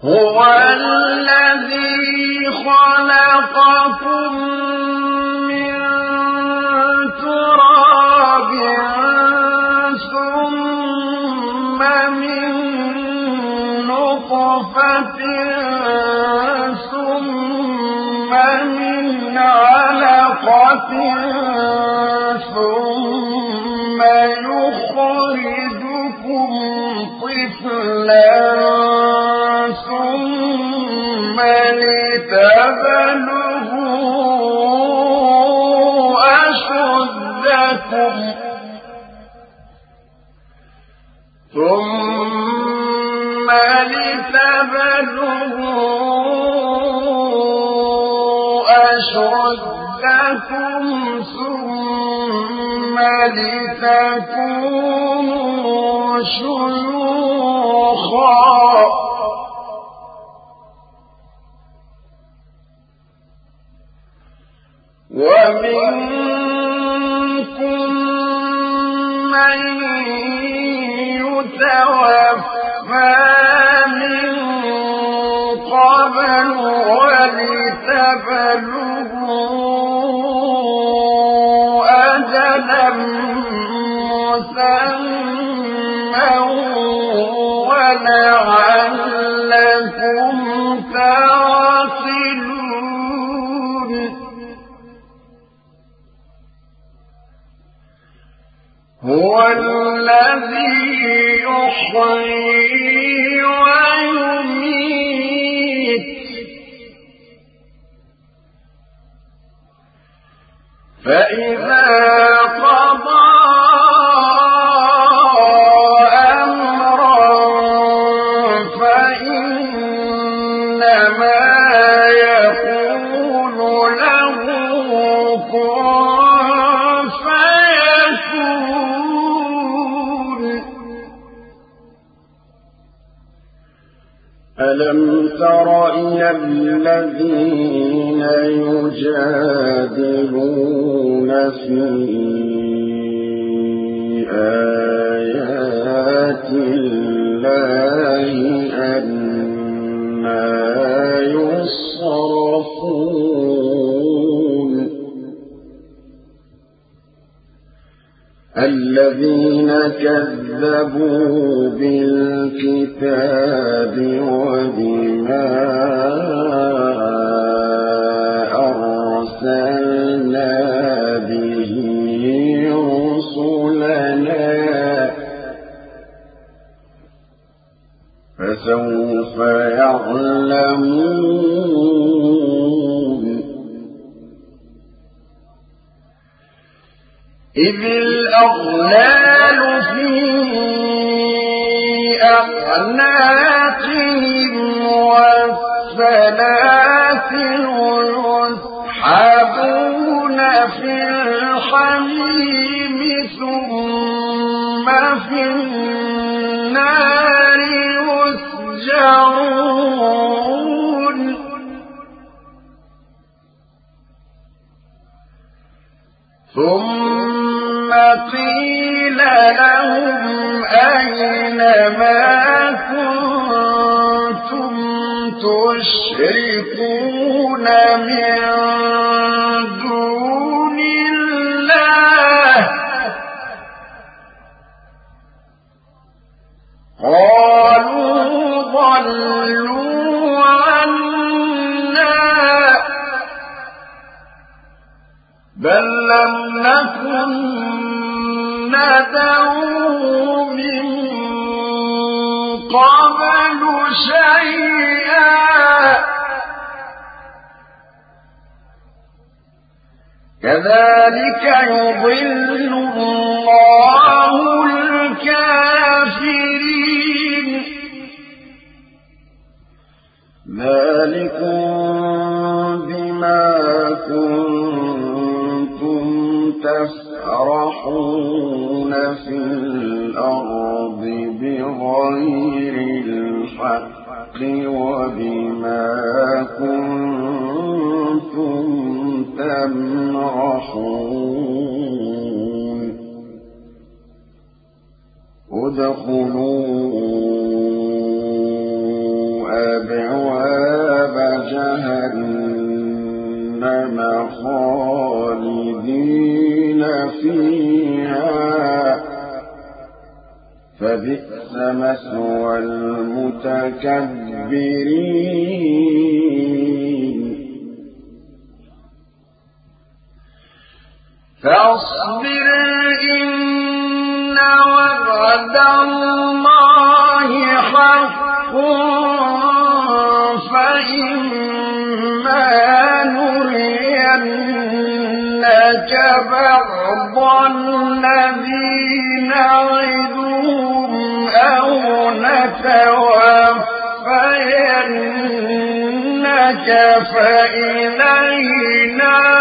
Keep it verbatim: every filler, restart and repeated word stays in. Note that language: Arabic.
هو الذي خلقكم من تراب ثم من نطفة ثم من علقة ثم يخرجكم طفلا ثم لتبلغوا أشدكم ثم لتبلغوا أشدكم ثم لتكونوا شيوخا ومنكم من يتوفى من قبل ولتبلغوا أجلا مسمى ولعلكم تعقلون هو الذي يحيي ويميت فإذا قضى أمرا فإنما يقول له كن ألم تر إلى الذين يجادلون في آيات الله أنى يصرفون الذين كذبوا بالكتاب وبما أرسلنا به رسلنا فسوف يعلمون إذ الأغلال في أعناقهم والسلاسل يسحبون في الحميم ثم في النار يسجرون ثم قيل لهم أين ما كنتم تشركون من دون الله قالوا ضلوا عنا بل لم نكن ندعو من قبل شيئا كذلك يضل الله الكافرين ذلكم بما كنتم تفرحون في الأرض بغير الحق وبما كنتم تمرحون ادخلوا أبواب جهنم خالدين فيها فبئس مثوى المتكبرين فاصبر إن وعد الله حق فإما نرينك بعض الذي نعدهم أو نتوفينك فإلينا